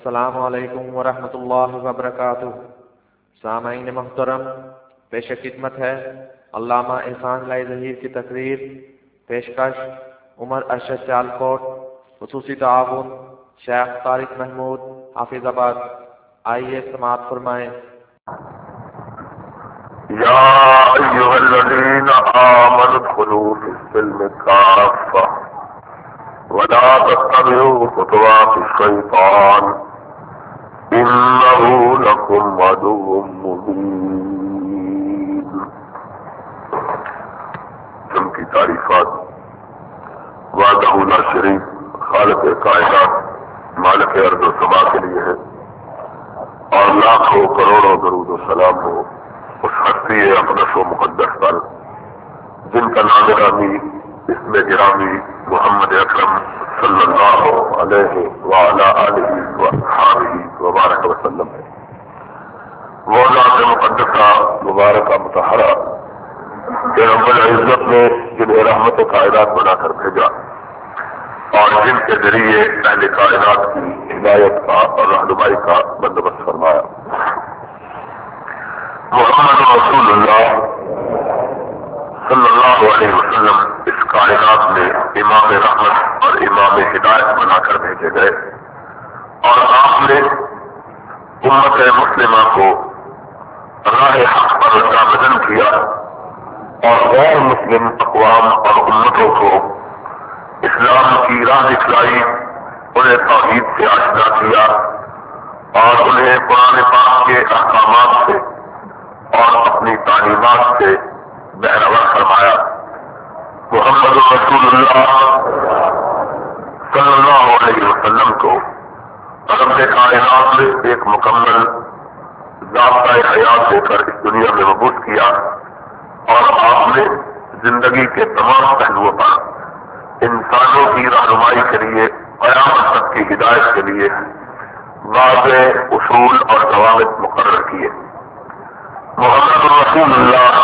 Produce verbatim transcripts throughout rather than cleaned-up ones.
السلام علیکم ورحمۃ اللہ وبرکاتہ۔ سامعین محترم، پیش خدمت ہے علامہ احسان لائی ظہیر کی تقریر۔ پیشکش عمر ارشد سیالکوٹ، خصوصی تعاون شیخ طارق محمود حافظ آباد۔ آئیے سماعت فرمائیں۔ یا ایھا الذین آمنوا ادخلوا فی السلم کافۃ ولا تتبعوا خطوات الشیطان انہ لکم عدو مبین۔ جن کی تعریفات وحدہ لا شریک خالق کائنات مالک ارض و سما کے لیے ہے، اور لاکھوں کروڑوں درود و سلام ہو اس ہستی اقدس و مقدس پر جن کا نام گرامی اسم گرامی محمد اکرم صلی اللہ علیہ وعلی آلہ واصحابہ وبارک وسلم ہے۔ وہ ذات مقدسہ مبارکہ مطہرہ کہ رب العزت نے جنہیں رحمت کائنات بنا کر بھیجا اور جن کے ذریعے اہل کائنات کی ہدایت کا اور رہنمائی کا بندوبست فرمایا۔ محمد رسول اللہ صلی اللہ علیہ وسلم اس کائنات میں امام رحمت اور امام ہدایت بنا کر بھیجے گئے، اور آپ نے امت مسلمہ کو راہ حق پر گامزن کیا اور غیر مسلم اقوام اور امتوں کو اسلام کی راہ دکھلائی، انہیں توحید سے آشنا کیا اور انہیں قرآن پاک کے احکامات سے اور اپنی تعلیمات سے بہرور فرمایا۔ محمد رسول اللہ صلی اللہ علیہ وسلم کو رب کائنات نے ایک مکمل ضابطۂ حیات دے کر اس دنیا میں مبعوث کیا، اور آپ نے زندگی کے تمام پہلوؤں پر انسانوں کی رہنمائی کے لیے، قیامت تک کی ہدایت کے لیے واضح اصول اور ضوابط مقرر کیے۔ محمد رسول اللہ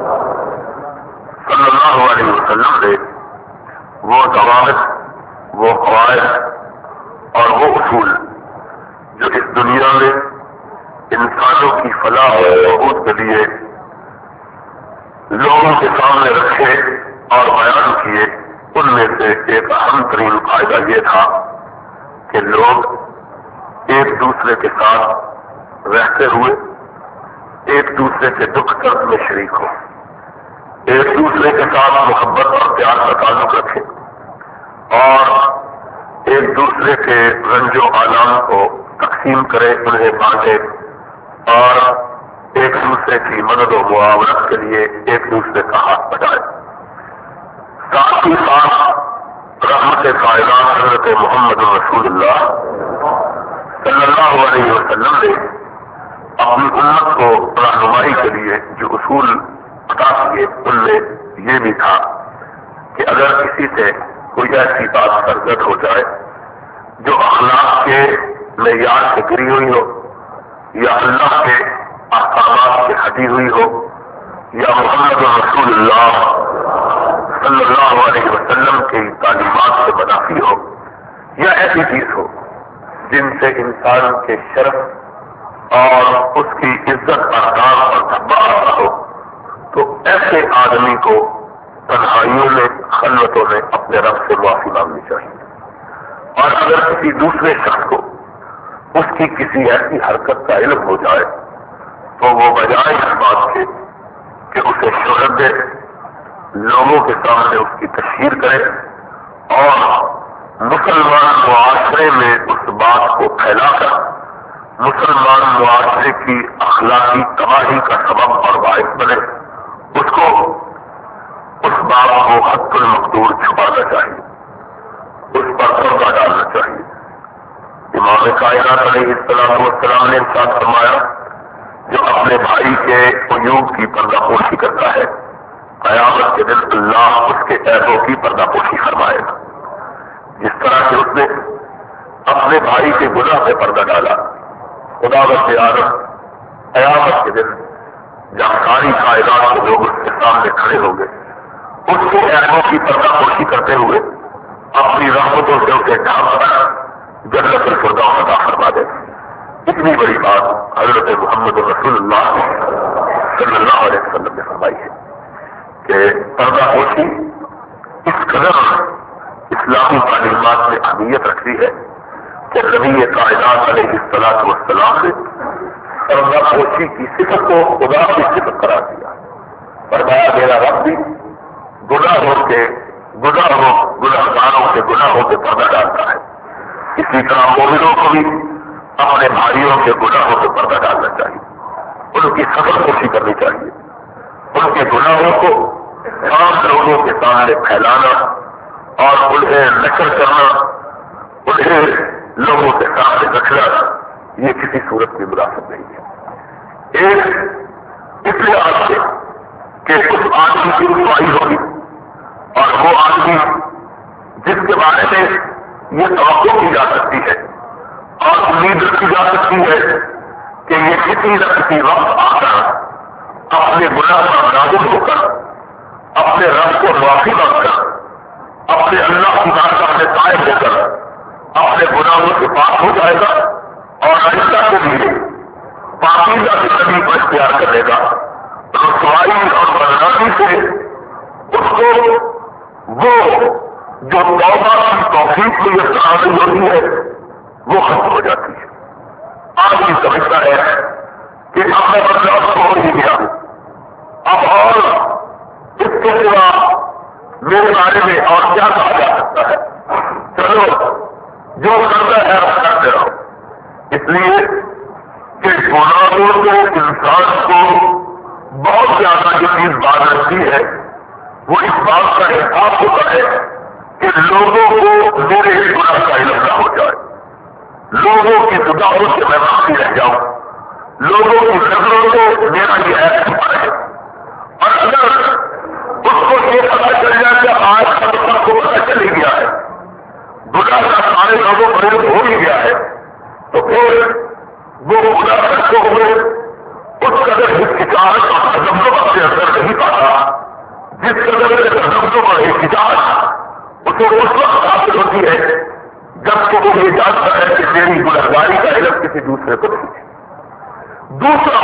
صلی اللہ علیہ وسلم نے وہ ضوابط، وہ قواعد اور وہ اصول جو اس دنیا میں انسانوں کی فلاح و بہبود کے لیے لوگوں کے سامنے رکھے اور بیان کیے، ان میں سے ایک اہم ترین قاعدہ یہ تھا کہ لوگ ایک دوسرے کے ساتھ رہتے ہوئے ایک دوسرے کے دکھ درد میں شریک ہو، ایک دوسرے کے ساتھ محبت اور پیار کا تعلق رکھے، اور ایک دوسرے کے رنج و آلام کو تقسیم کرے، انہیں بانٹے، اور ایک دوسرے کی مدد و معاونت کے لیے ایک دوسرے کا ہاتھ بٹائے۔ ساتھ ہی ساتھ رحمت کائنات حضرت محمد رسول اللہ صلی اللہ علیہ وسلم نے اپنی امت کو رہنمائی کے لیے جو اصول عطا کیے، ان میں یہ بھی تھا کہ اگر کسی سے کوئی ایسی بات سرزد ہو جائے جو اخلاق کے معیار سے گری ہوئی ہو، یا اللہ کے احکامات سے ہٹی ہوئی ہو، یا محمد رسول اللہ صلی اللہ علیہ وسلم کی تعلیمات سے منافی ہو، یا ایسی چیز ہو جن سے انسان کے شرف اور اس کی عزت بردار اور دھبا آتا ہو، تو ایسے آدمی کو تنہائیوں میں، خلوتوں میں اپنے رب سے معافی مانگنی چاہیے۔ اور اگر کسی دوسرے شخص کو اس کی کسی ایسی حرکت کا علم ہو جائے تو وہ بجائے اس بات کے کہ اسے شہرت دے، لوگوں کے سامنے اس کی تشہیر کرے اور مسلمان معاشرے میں اس بات کو پھیلا کر مسلمان معاشرے کی اخلاقی تباہی کا سبب اور باعث بنے، اس کو اس بات کو حد المقدور چھپانا چاہیے، اس پر پردہ ڈالنا چاہیے۔ امام کائنات علیہ السلام والسلام نے ارشاد فرمایا، جو اپنے بھائی کے عیوب کی پردہ پوشی کرتا ہے، قیامت کے دن اللہ اس کے عیبوں کی پردہ پوشی فرمائے گا۔ جس طرح سے اس نے اپنے بھائی کے گناہ سے پردہ ڈالا، خدا بخش عالم قیامت کے دن جب ساری کائنات کے لوگ اس کے سامنے کھڑے ہوں گے، اس کے عیبوں کی پردہ پوشی کرتے ہوئے اپنی رحمتوں سے اسے ڈھانپ کر جنت الفردوس عطا فرما دے کتنی بڑی بات حضرت محمد رسول اللہ صلی اللہ علیہ وسلم نے فرمائی ہے کہ پردہ پوشی اس قدر اسلامی تعلیمات میں اہمیت رکھتی ہے کہ نبی کائنات علیہ الصلوۃ والسلام نے پردہ پوشی کی صفت کو خدا کی صفت قرار دیا. فرمایا میرا رب بھی گناہوں کے گناہوں گناہگاروں کے گناہوں کے پردہ ڈالتا ہے. اسی طرح مومنوں کو بھی اپنے بھائیوں کے گناہوں سے پردہ ڈالنا چاہیے, ان کی سفر پوشی کرنی چاہیے, ان کے گناہوں کو عام لوگوں کے سامنے پھیلانا اور انہیں نشر کرنا, انہیں لوگوں کے سامنے رکھنا, یہ کسی صورت میں مناسب نہیں ہے. ایک اس لحاظ سے کہ اس آدمی کی رسوائی ہوگی اور وہ آدمی جس کے بارے میں یہ توقع کی جا سکتی ہے اور امید رکھی جا سکتی ہے کہ یہ کسی نہ کسی وقت آ کر اپنے گناہ کا نازل ہو کر اپنے رب کو معافی مانگ کر اپنے اللہ کی بارگاہ میں قائم ہو کر اپنے گناہوں سے پاک ہو جائے گا اور آئندہ کے لیے پاکیزہ زندگی کو اختیار کرے گا. رسوائی اور بدنامی سے اس کو وہ جو توبہ کی توفیق میں یہ حاصل ہوتی ہے وہ ختم ہو جاتی ہے. آدمی سمجھتا ہے کہ اب میں بدلاؤ تو ہو ہی گیا, اب اور اس کے سوا میرے بارے میں اور کیا کہا جا سکتا ہے, چلو جو کرنا ہے آپ کرتے رہو. اس لیے کہ گناہوں کو انسان کو بہت زیادہ جو چیز بات رکھتی ہے وہ اس بات کا احساس ہوتا ہے کہ لوگوں کو میرے گناہ کا علم نہ ہو جائے, لوگوں کی گناہوں سے میں باقی رہ جاؤں, لوگوں کی نظروں سے میرا یہ ایپ چھپا ہے. اور اگر اس کو یہ پتا چل جائے کہ آج سب کو پتا چل ہی گیا ہے, گناہ کا سارے لوگوں کو علم ہو ہی گیا ہے, تو پھر وہ گناہ کرتے ہوئے اس قدر ہچکچاہٹ اور تجمب سے اثر نہیں پاتا جس قدر سے تجمب اور ہچکچاہٹ اسے اس وقت حاصل ہوتی ہے جب کہ وہ یہ جانتا ہے کہ میری گنہگاری کا علم کسی دوسرے کو نہیں ہے. دوسرا,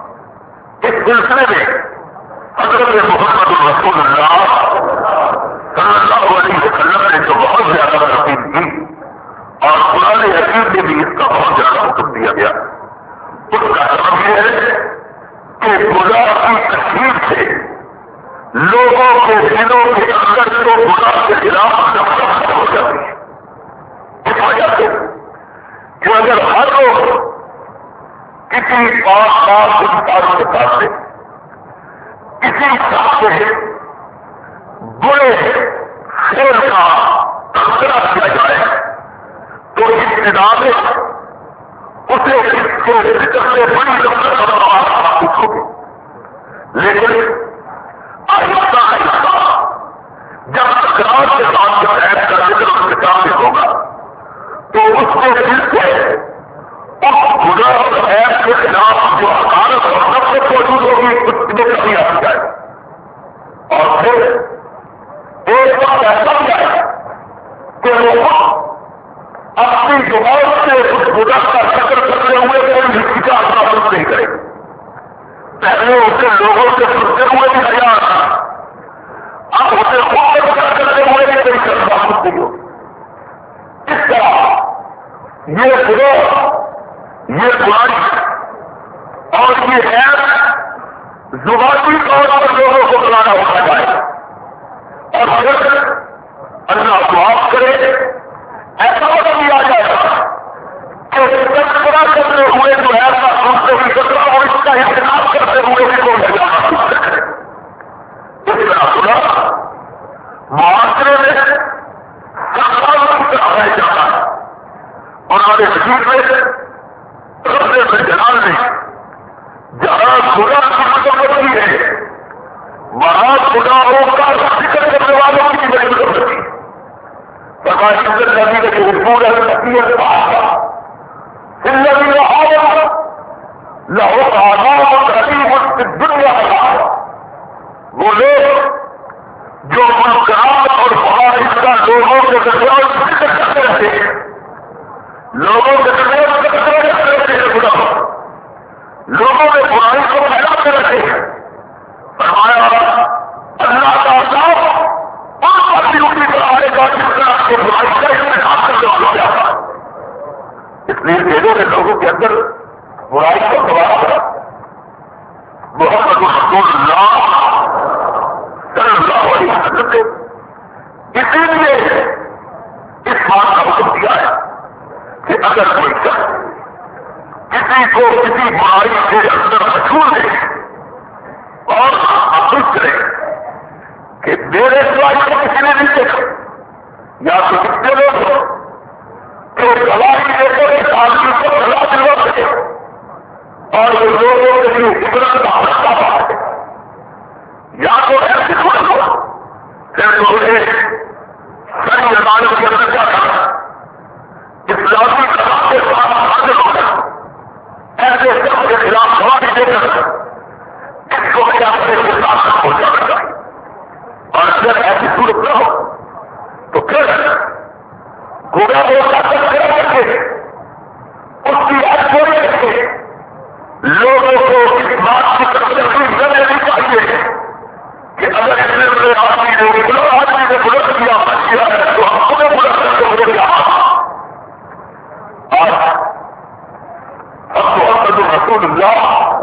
اس سلسلے میں حضرت محمد رسول اللہ صلی اللہ علیہ وسلم نے جو بہت زیادہ ترتیب کی اور قرآن حکیم میں بھی اس کا بہت زیادہ حکم دیا گیا, اس کا سبب یہ ہے کہ گناہ کی تشہیر سے لوگوں کے دلوں کے اندر کو گناہ کے خلاف نفرت ہو جاتی ہے. اس وجہ سے کہ اگر ہر لوگ کسی پاک پاک انسان کے سامنے کسی شخص سے برے خیر کا تذکرہ کیا جائے تو ابتدا میں اسے اس کے ذکر سے بڑی نفرت اور بات محسوس ہوگی, لیکن آہستہ آہستہ جب تکرار کے ساتھ جب ایپ کا ذکر اس کے سامنے ہوگا تو اس کے دل سے اس گناہ اور ایپ کے خلاف جو حکارت اور نفرت موجود ہوگی اس میں کمی آ جائے اور پھر ایک وقت ایسا بھی آئے کہ وہ اپنی زبان سے اس گناہ کا ذکر کرتے ہوئے کوئی ہچکچاہٹ محسوس نہیں کرے. پہلے اسے لوگوں سے سنتے ہوئے بھی حیا آتا, اب اسے خود ذکر کرتے ہوئے بھی کوئی شرم محسوس نہیں ہوگی. اس طرح یہ گناہ, یہ برائی اور یہ غیر زبانی طور پر لوگوں کو بلانا ہوتا جائے اور اگر اللہ معاف کرے ایسا وقت بھی آ جائے گا کہ تذکرہ کرتے ہوئے جو ہے ایسا سنتے ہوئے تذکرہ اور اس کا احترام کرتے ہوئے بھی کوئی نظر محسوس کرے. اس طرح گناہ معاشرے میں سرکاروں کی طرح رہ جاتا ہے اور آگے مزید میں رب جلال نے جہاں گناہ کی مدد ہوتی ہے وہاں گناہوں کا ذکر کرنے والوں کی بڑی مدد ہوتی ہے. فقال الذين يحبون النبي الصالح الذين آمنوا لهم عذاب أليم في الدنيا والآخرة. وہ لوگ جو منکرات اور فواحش کا لوگوں کے درمیان ذکر کرتے رہتے ہیں, لوگوں کے درمیان ذکر کرتے رہتے ہیں گناہ اس لیے دینے کے لوگوں کے اندر برائی کو دوبارہ کرا محمد رسول اللہ صلی اللہ علیہ وسلم نے اسی لیے اس بات کا حکم دیا ہے کہ اگر کوئی شخص کسی کو کسی برائی کے اندر مشہور ہے اور محسوس کرے کہ میرے سوائے کو کسی نے نہیں دیکھا یا تو کتنے لوگ ہو کہ گواہی دے کر اس آدمی کو سزا دلوا سکے اور وہ لوگوں کے لیے عبرت کا رستہ بنا دے یا تو ایسے خود ہو پھر انہیں صحیح عدالت کے اندر کیا کرنا اسلامی قانون کے ساتھ حاضر ہونا ایسے سب کے خلاف گواہی دے کر اس کو کیا کرے کے ساتھ تک پہنچا کرتا ہے اور اگر ایسی صورت نہ ہو تو پھر گویا وہ طاقت کر کے اس کی یاد چھوڑے رکھے لوگوں کو اس بات کی طرف تکلیف نہ لینی چاہیے کہ اگر اس نے میرے آدمی نے بلا آدمی نے بلند کیا کیا ہے تو ہم خود بلند کر کے مجھے کیا آج اب محمد رسول اللہ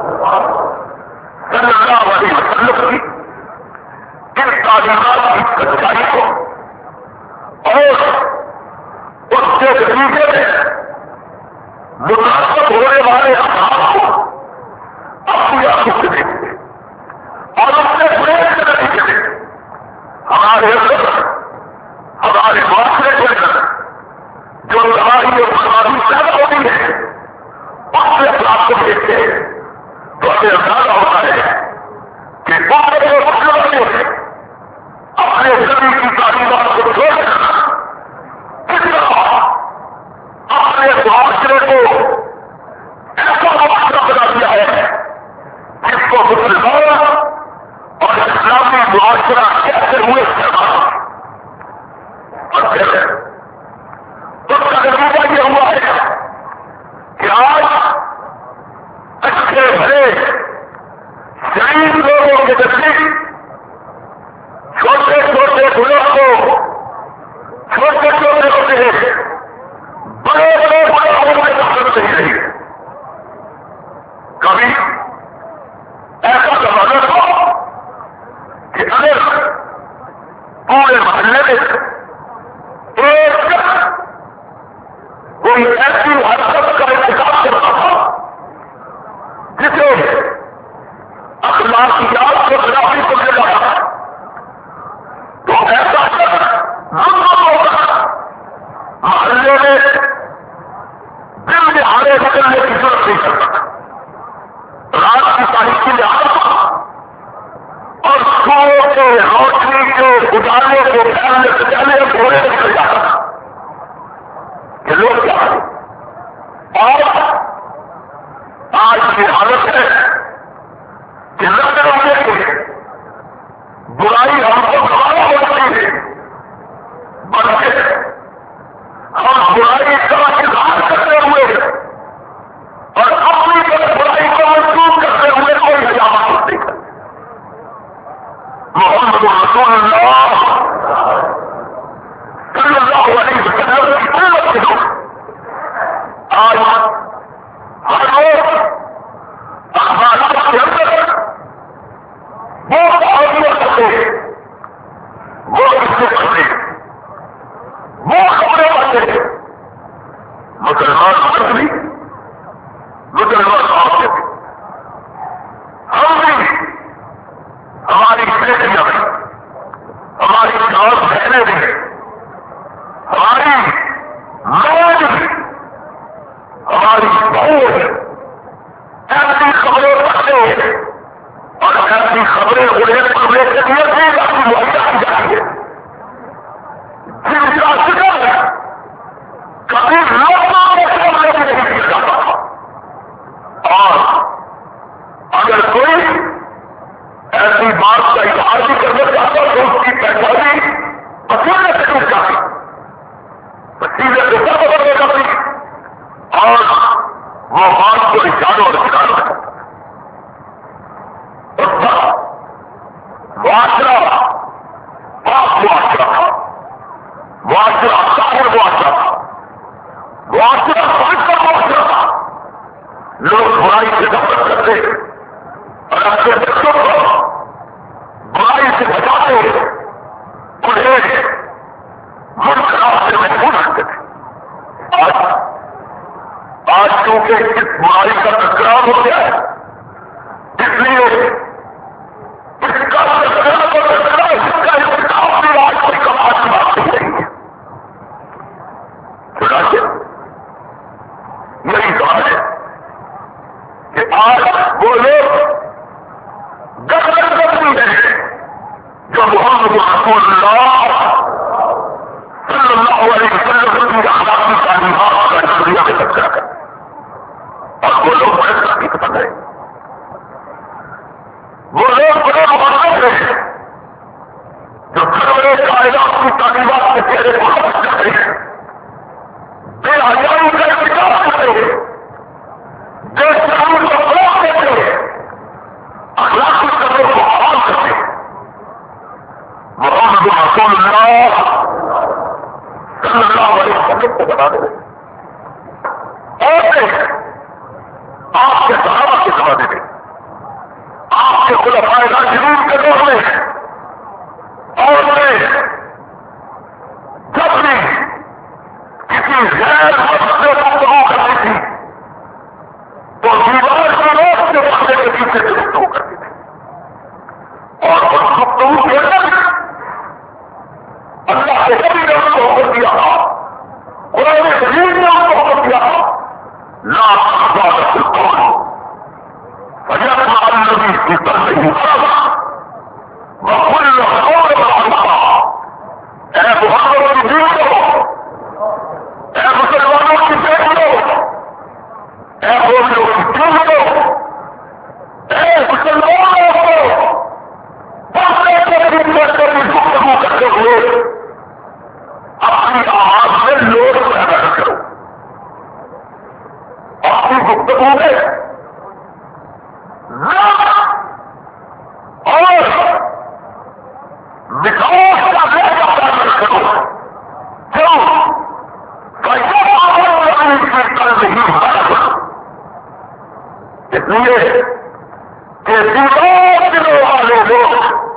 صلی اللہ علیہ وسلم کی ان تعلیمات کی سچائی کو اور اس کے نتیجے میں مناسب ہونے والے افراد کو اپنی آنکھوں سے دیکھتے اور اس سے پریس کے نتیجے میں ہمارے اندر ہمارے معاشرے کے اندر جو لڑائی اور بربادی پیدا ہوتی ہے اس سے افراد کو دیکھتے ہیں تو ہمیں اندازہ ہوتا ہے کہ وہ مسلمانوں نے اپنے زمین کی تعلیمات کو چھوڑ کر کس طرح اپنے معاشرے کو ایسا معاشرہ بنا دیا ہے جس کو مسلمان اور اسلامی معاشرہ کیسے ہوئے استعمال اور پھر اس کا نتیجہ یہ ہوا ہے کہ آج اچھے بھلے شریف لوگوں کے نزدیک چھوٹے چھوٹے گناہ کو چھوٹے چھوٹے ہوتے ہیں بڑے بڑے گناہوں میں دخل نہیں رہی کبھی ایسا زمانہ تھا کہ اگر پورے محلے میں ایک کوئی ایسی حرکت کا انتخاب کرتا تھا جسے اخلاقیات کو خلافی کو مل رہا تو ایسا ہوگا محلے میں دل میں ہارے بدلنے کی ضرورت نہیں کرتا رات کی تاریخی لحاظ اور سو کے روشنی کے اجالے کو پھیلنے سجانے گھوڑے نکل جاتا یہ لوگ کیا اور آج کی حالت ہے کہ نظر ہونے کے برائی ہم کو گوارا ہو رہی ہے بلکہ ہم برائی کا اظہار کرتے ہوئے اور اپنی طرف برائی کو منسوخ کرتے ہوئے کوئی حجامت نہیں کرتے محمد رسول اللہ صلی اللہ علیہ وسلم کی قوت کے لوگ آج ہر روز اخبارات کے اندر وہ آدمیاں کرتے ہیں وہ اس سے کرتے ہیں وہ خبریں پڑھتے ہیں مسلمان مرد بھی مسلمان عورتیں بھی ہم بھی ہماری بیٹیاں بھی ہماری اور بہنیں بھی ہماری لوگ بھی ہماری بہو بھی ایسی خبریں پڑھتے ہیں اور ایسی خبریں انہیں پڑھنے کے لیے بھی ایسی مہیا کی جائیں گے جن کا ذکر ہے کبھی لوگوں کو سمجھنے میں نہیں کیا جاتا تھا اور اگر کوئی ایسی بات کا اظہار بھی کرنا چاہتا تو اس کی پہچانی پسینے سے ٹوٹ جاتی پسینے سے سب بدلنے جاتی اور وہ بات کو نشانوں اور نکالنا چاہتا اس کا معاشرہ پاک معاشرہ تھا معاشرہ طاہر معاشرہ تھا معاشرہ پاک آج چونکہ اس برائی کا تکرار ہو گیا ہے، اس لیے اس کا تکرار اور تکرار اس کا انتخاب بھی آج کوئی کمال کی بات نہیں ہے۔ چنانچہ یہی کہا ہے کہ آج وہ لوگ گردن کرتی ہیں جو محمد رسول اللہ صلی اللہ علیہ وسلم کی اخلاقی تعلیمات کا نظریہ میں تذکرہ کرتے ہیں، اور وہ لوگ بڑے ترقی پسند ہیں، وہ لوگ بڑے مبارک ہیں جو سرور کائنات کی تعلیمات کے چہرے کو خرچ کرتے ہیں، بے حیائی کا ارتکاب کرتے ہیں، بے شعور کا فروغ دیتے ہیں، اخلاقی قدروں کو بحال کرتے ہیں۔ محمد رسول اللہ صلی اللہ علیہ وسلم کو بتا دیں اور آپ کے صحابہ کے زمانے میں، آپ کے خلفائے راشدین کے دور میں، اور میں جب بھی کسی غیر مرد سے گفتگو کرتی تھی تو دیوار کی روک سے پردے کے پیچھے سے گفتگو کرتی تھی، اور اس گفتگو کے اندر اللہ کے نبی نے ان کو حکم دیا تھا، قرآن مجید نے ان کو حکم دیا تھا، لا تخضعن بالقول فيطمع الذي في قلبه مرض وقل قولا معروفا۔ اے محمد کی بیویوں، اے مسلمانوں کی بیٹیوں، اے مومنوں کی بیویوں، اے مسلمانوں کو پردے کے پیچھے سے بھی گفتگو کرتے ہوئے اپنی آواز میں لوٹ پیدا کرو، اپنی گفتگو میں اور مٹھاس کا لہجہ پیدا کرو، کیوں کل نہیں ہوتا، اس لیے کہ بیمار دلوں والے لوگ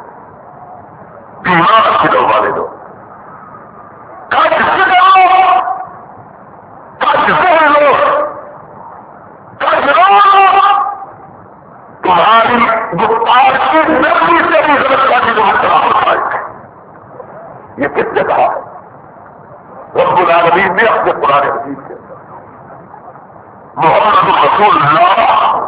بیمار دلوں والے لوگ کچھ دلوں کچھ ذہن لوگ کچھ لوگ تمہاری گفتار کی نرمی سے بھی غلط باتیں جو مطلب ہوتا ہے۔ یہ کس نے کہا ہے؟ رب العالمین نے اپنے قرآن حکیم کے اندر محمد رسول اللہ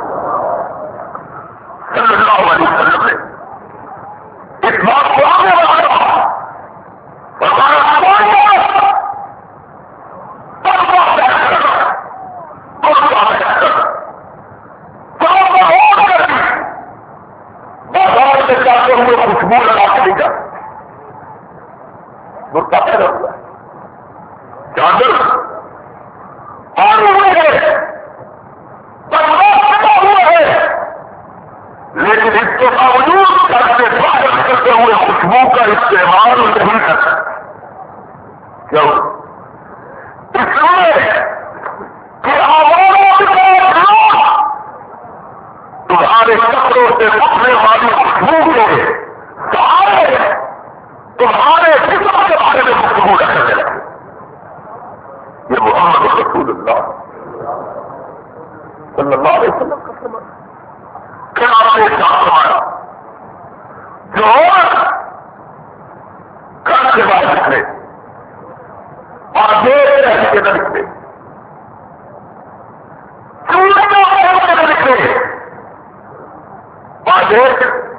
صلی اللہ علیہ وسلم نے اس بات کو آگے بڑھایا، فرمایا بازار میں جاتے ہوئے خوشبو لگا کے نہیں جاتے، مرتا پیدا ہوا ہے، چادر آنے ہوئے ہے، پرواز پیدا ہوا ہے، لیکن اس کے باوجود گھر سے باہر نکلتے ہوئے خوشبو کا استعمال نہیں کرتا، کیوں؟ اس لیے کہ آواروں کے لوگ تمہارے کپڑوں سے اٹھنے والی خوشبو کے سہارے تمہارے جسم کے بارے میں گفتگو کرنے لگے۔ یہ محمد رسول اللہ صلی اللہ علیہ وسلم کا فرمان ہے۔ پھر آپ نے کیا فرمایا؟ جو گھر سے باہر نکلے اور دیر رہ کے نہ نکلے، چولہے میں نہ نکلے، اور دیر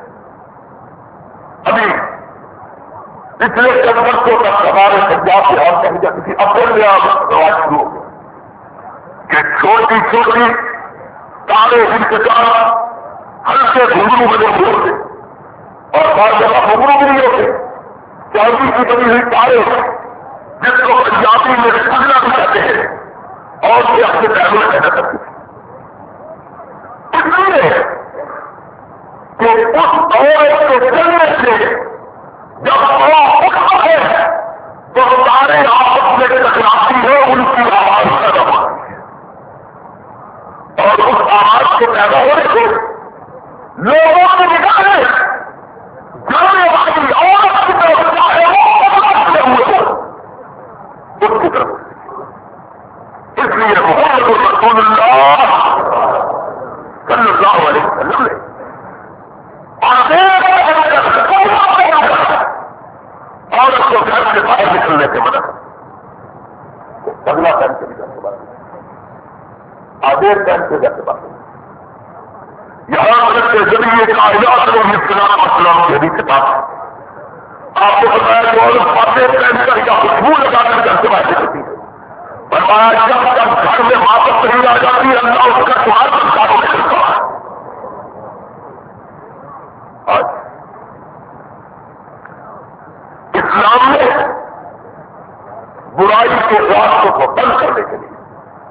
ابھی پچھلے چند برسوں تک ہمارے پنجاب کے اور کہیں یا کسی اپنے میں آپ رواج شروع ہو گیا کہ چھوٹی چھوٹی تارے انتظار ہلکے گھنگرو بنے ہوئے ہوتے اور بعض جگہ گھنگرو بھی نہیں ہوتے، چاندی کی بنی ہوئی تارے جس کو پنجابی میں سجنا بھی کہتے ہیں اور یہ اپنے پیروں میں کہنا کرتے ہیں۔ اس لیے کہ اس عورت کے چلنے سے جب ہوا اٹھتا ہے تو سارے آپس میں ٹکراتی ہے، ان کی آواز پیدا ہوتی ہے، اور اس آواز کے پیدا ہونے سے لوگوں کی نگاہیں جانے والی عورت کی طرف چاہے وہ بدلتے ہوئے ہو اس کی طرف، اس لیے محمد رسول اللہ دیر پہن کے جاتے بات یہاں تک کے ذریعے کائنات میں اسلام اسلام کی حدیث کتاب ہے. آپ کو بتایا کہ عورت پردے پہن کر یا خوشبو لگا کر گھر سے باہر کرتی ہے. فرمایا جب تک گھر میں واپس نہیں آ جاتی اللہ اس کا تمہارا سنساروں میں کرتا ہے. اسلام میں برائی کے راستوں کو بند کرنے کے لیے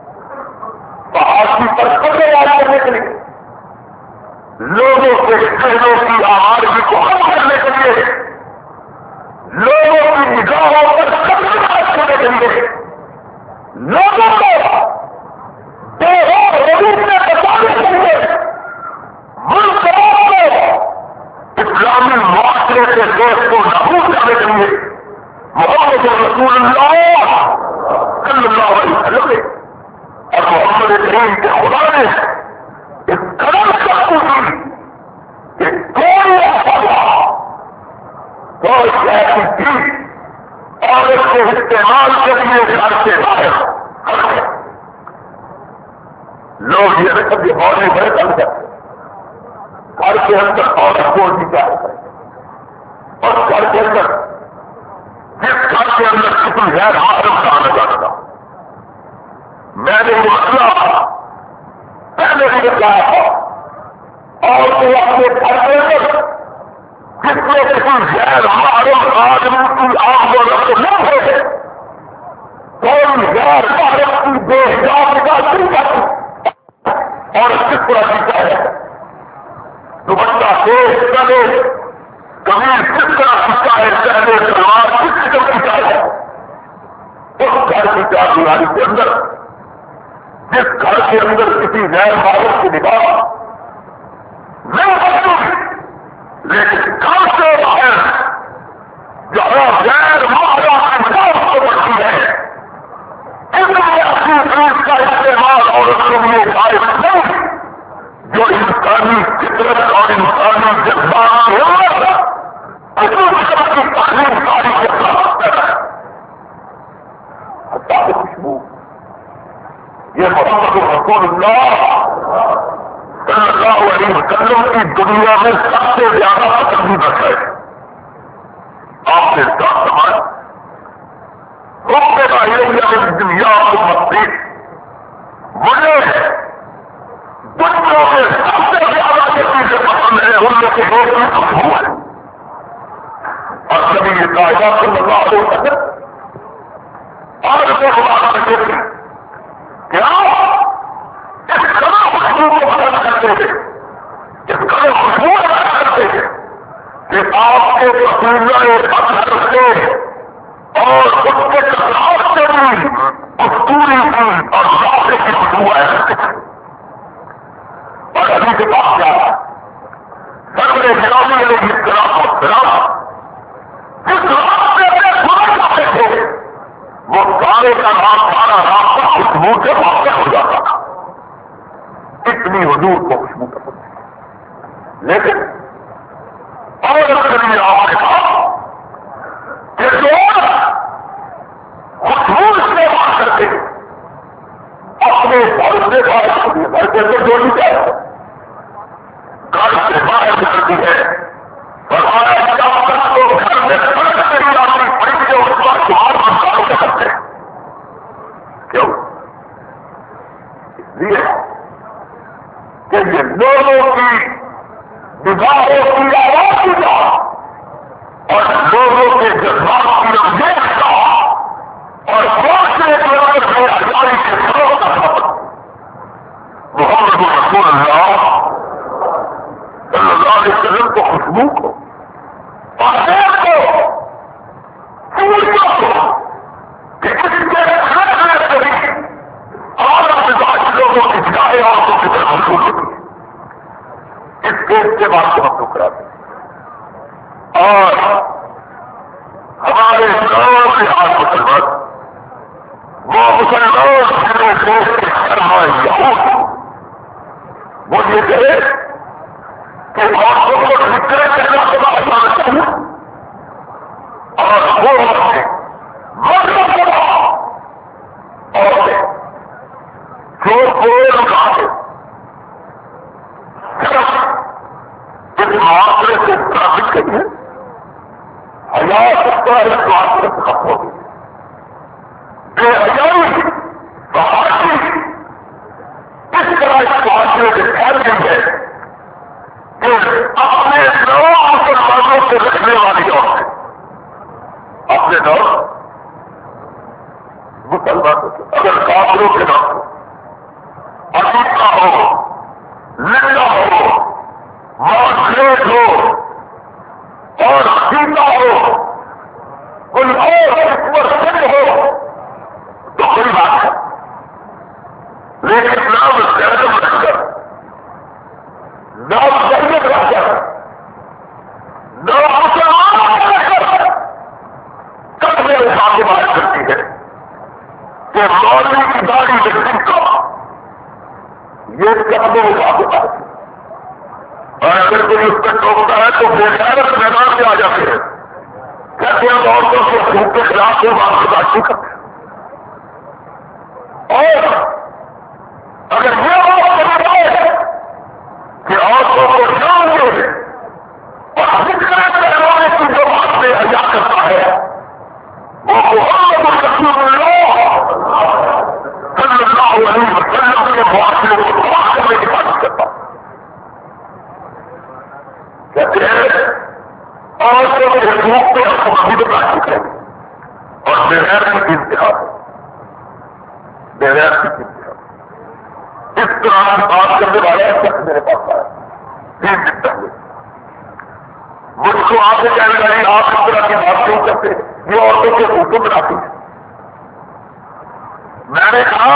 پہاڑی پر قدرے یاد کرنے کے لیے لوگوں کے ذہنوں کی آوارگی کو ختم کرنے کے لیے لوگوں کی نگاہوں پر قدرے یاد کرنے کے لیے لوگوں کو بے غور میں بچانے کے لیے ملک کو اسلامی معاشرے کے دیش کو نابود کرنے کے لیے محمد رسول اللہ صلی اللہ علیہ وسلم اور محمد کریم کے خدا نے اس قدر سخت کی کہ کوئی ایسا کوئی ایسی چیز اور اس کے استعمال کے لیے گھر سے باہر لوگ یہ رقم یہ اور نہیں بڑے کم کرتے گھر کے اندر عورت کو نہیں چاہتے اور گھر کے اندر جس گھر کے اندر کسی غیر حاکم کا آنا چاہتا میں نے یہ مسئلہ پہلے بھی کہا تھا اور وہ اپنے گھر کے اندر جس میں کسی غیر حاکم آدمی کی آگ و رفت نہ ہو کوئی غیر حاکم کی بے حجاب نگاہ نہیں کرتی اور کس طرح جیتا ہے دوپٹہ تیز چلے کبھی کس طرح سکتا ہے چہرے سلوار کس قسم کی چاہے اس گھر کی چاردیواری کے اندر جس گھر کے اندر کسی غیر حاکم کی نگاہ نہیں بچتی لیکن گھر سے باہر جہاں غیر محرم کی نگاہ کو بڑھتی ہے اس لیے اپنی چیز کا استعمال اور اس کے لیے جائز نہیں جو انسانی فطرت اور انسانی جذبات ہے اسی قسم کی تعلیم ساری کے ساتھ ہے. حتیٰ کہ خوشبو یہ محمد رسول اللہ صلی اللہ علیہ وسلم کی دنیا میں سب سے زیادہ پسندیدہ ہے. آپ نے کہا سمجھ حکم کا دنیا کو مستی مجھے بچوں میں سب سے زیادہ جو چیزیں پسند ہے ان میں سے ایک ہی خوشبو ہے. اور کبھی یہ کائنات صلی اللہ علیہ وسلم اور کو خدا میں دیکھیں کہ آپ اس قدر خوشبو کو پسند کرتے تھے اس قدر خوشبو پسند کرتے تھے کہ آپ کے پسندہ پتھر سے اور اس کے کثرات سے بھی کستوری کی اور ذائقے کی خوشبو آیا کرتے تھے. اور ابھی کے پاس کیا سرورے گرامی نے جس طرح کو گرا جس راستے میں گزر جاتے تھے وہ سارے کا نام سارا راستہ خوشبو سے واقع ہو جاتا تھا. اتنی حضور کو خوشبو پسند ہے. لیکن اور کبھی آپ نے کہا کہ جو خوشبو استعمال کرتے اپنے گھر سے باہر گھر کے اندر جوڑی جائے گھر سے باہر نکلتی ہے اور ہمارا جب تک تو گھر میں سڑک سے ہی آدمی پڑی ہے اس کا چار منساروں کے کرتے ہیں. کیوں؟ اس لیے کہ یہ لوگوں کی نگاہوں کی آواز کی جا اور لوگوں کے جذبات کی رنجش کا اور معاشرے کے اندر سے آزادی کے سبب کا سبب محمد رسول اللہ صلی اللہ علیہ وسلم کو خوشبو کو پاکیت کو پوریوں کو کہ کسی کے گھر میں کبھی اور مزاج لوگوں کی جگہیں اور کی طرح محسوس ہوتی ہے. اس کیس کے بعد کو ہم لوگ کراتے ہیں اور ہمارے گاؤں کے ہاتھ مسلمان وہ مسلمان جنہیں دیش کے شرما یہود وہ یہ کہے کہ عورتوں کو ٹھکرے کرنا کے بعد آنا چاہیے اور وہ مردوں کو عورتیں جو بول تو کہاں ہے؟ صرف اس معاشرے سے ثابت نہیں ہے، حیا سکتا ہے اس معاشرے سے ختم ہوگی، بے حیائی بہادری اس طرح اس معاشرے سے پھیل گئی ہے کہ اپنے نو مسلمانوں سے رکھنے والی عورتیں اپنے نو مسلمانوں سے اگر کافروں کے نام عقیدہ ہو، لنگا ہو، معاشرت ہو اور عقیدہ ہو، کوئی اور حکمت سنگ ہو تو کوئی بات ہے، لیکن نام زینب رکھ کر، نام زینب رکھ کر، نام مسلمان رکھ کر قتل اٹھا کے بات کرتی ہے کہ مولوی کی داڑھی وکٹم کا یہ قتل اٹھا کے بات، اور اگر کوئی اس پہ ٹوکتا ہے تو بے غیرت میدان میں آ جاتے ہیں، کہتے ہیں عورتوں کے حقوق کے خلاف وہ بات برداشت کرتے ہیں، اور اگر یہ بات کرتا ہے کہ عورتوں کو جان دے اور ذکر کروانے کی جو بات میں حیا کرتا ہے وہ محمد رسول اللہ صلی اللہ علیہ وسلم کے معاشرے کو تباہ کرنے کی بات کرتا ہے، کہتے ہیں عورتوں کے حقوق پہ ہم خود برداشت کریں گے اور بغیر کی انتہا بغیر کی انتہا اس طرح کی بات کرنے والا شخص میرے پاس آیا تین دن پہلے، مجھ کو آپ سے کہنے لگی آپ اس طرح کی بات کیوں کرتے یہ عورتوں کے حقوق بناتی ہے؟ میں نے کہا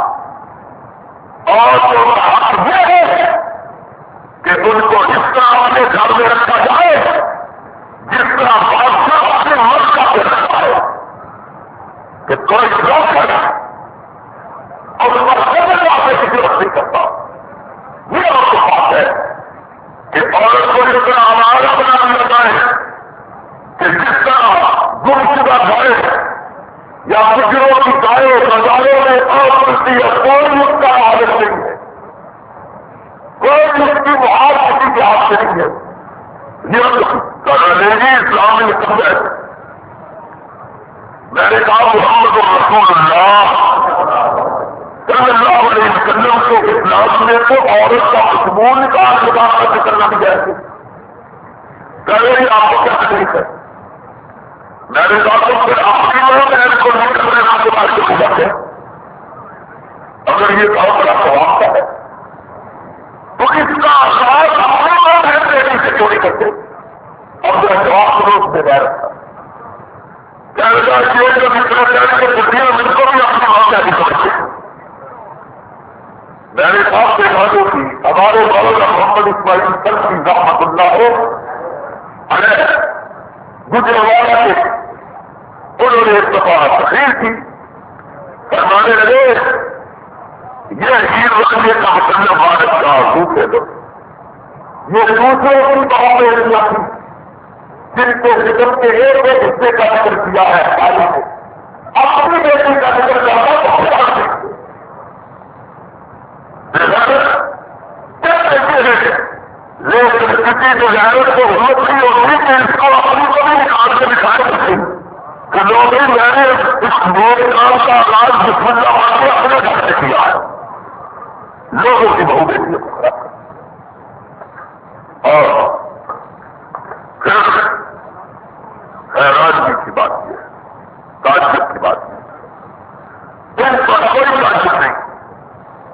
عورتوں کا حق یہ ہے کہ ان کو اس طرح اپنے گھر میں رکھا جائے جس طرح بادشاہ اپنے مرد کا پہ رکھتا ہے کہ کوئی ڈاکٹر اور اس پر سب سے کسی وقت نہیں کرتا، یہ اور تو بات ہے کہ عورت کو اس طرح ہمارا بنا دیا جائے کہ جس طرح گم شدہ گائے یا گجروں کی گائے بازاروں میں اور ملتی ہے، کوئی اس کا عادت نہیں ہے، کوئی اس کی محال کسی کے ہاتھ سے نہیں ہے، یہ ریلی اسلامی حکم ہے۔ میں نے کہا محمد رسول اللہ صلی اللہ علیہ وسلم کو اسلام میں تو عورت کا مضمون نکال نکال کر نکلنا بھی جائے، پہلے آپ کو کیا تکلیف ہے؟ میں نے کہا تو پھر آپ کی لوگ ہیں کو نہیں کرنے آپ کے پاس کے خدا ہے، اگر یہ بہت بڑا سوال ہے تو اس کا آغاز اپنے لوگ ہیں بیٹی سے چوری کرتے اور جو جواب روز میں غیر رکھا کہنے کا یہ جو مطلب کہنے کے بڑھیا مل کو بھی اپنی ماں نہیں سمجھتے۔ میں نے صاحب سے باتوں کی ہمارے مولانا محمد اسماعیل سلفی رحمۃ اللہ علیہ گجرانوالہ کے انہوں نے ایک دفعہ تقریر کی، فرمانے لگے یہ ہیر رکھنے کا مطلب بھارت کا دوسرے لوگ یہ دوسرے کی بہت ایریا تھی جن کو ذکر کے ایک ایک حصے کا ذکر کیا ہے تعلیم نے اپنی بیٹی کا ذکر کرنا تو خدا دیکھتے لیکن کسی کو ظاہر کو ہمت نہیں ہوتی کہ اس کو اپنی کو بھی نکال کے دکھائے سکتے کہ لوگ ہی میں نے اس میرے کام کا آغاز بسم اللہ مان کے اپنے گھر سے کیا ہے، لوگوں کی بہو بیٹی اور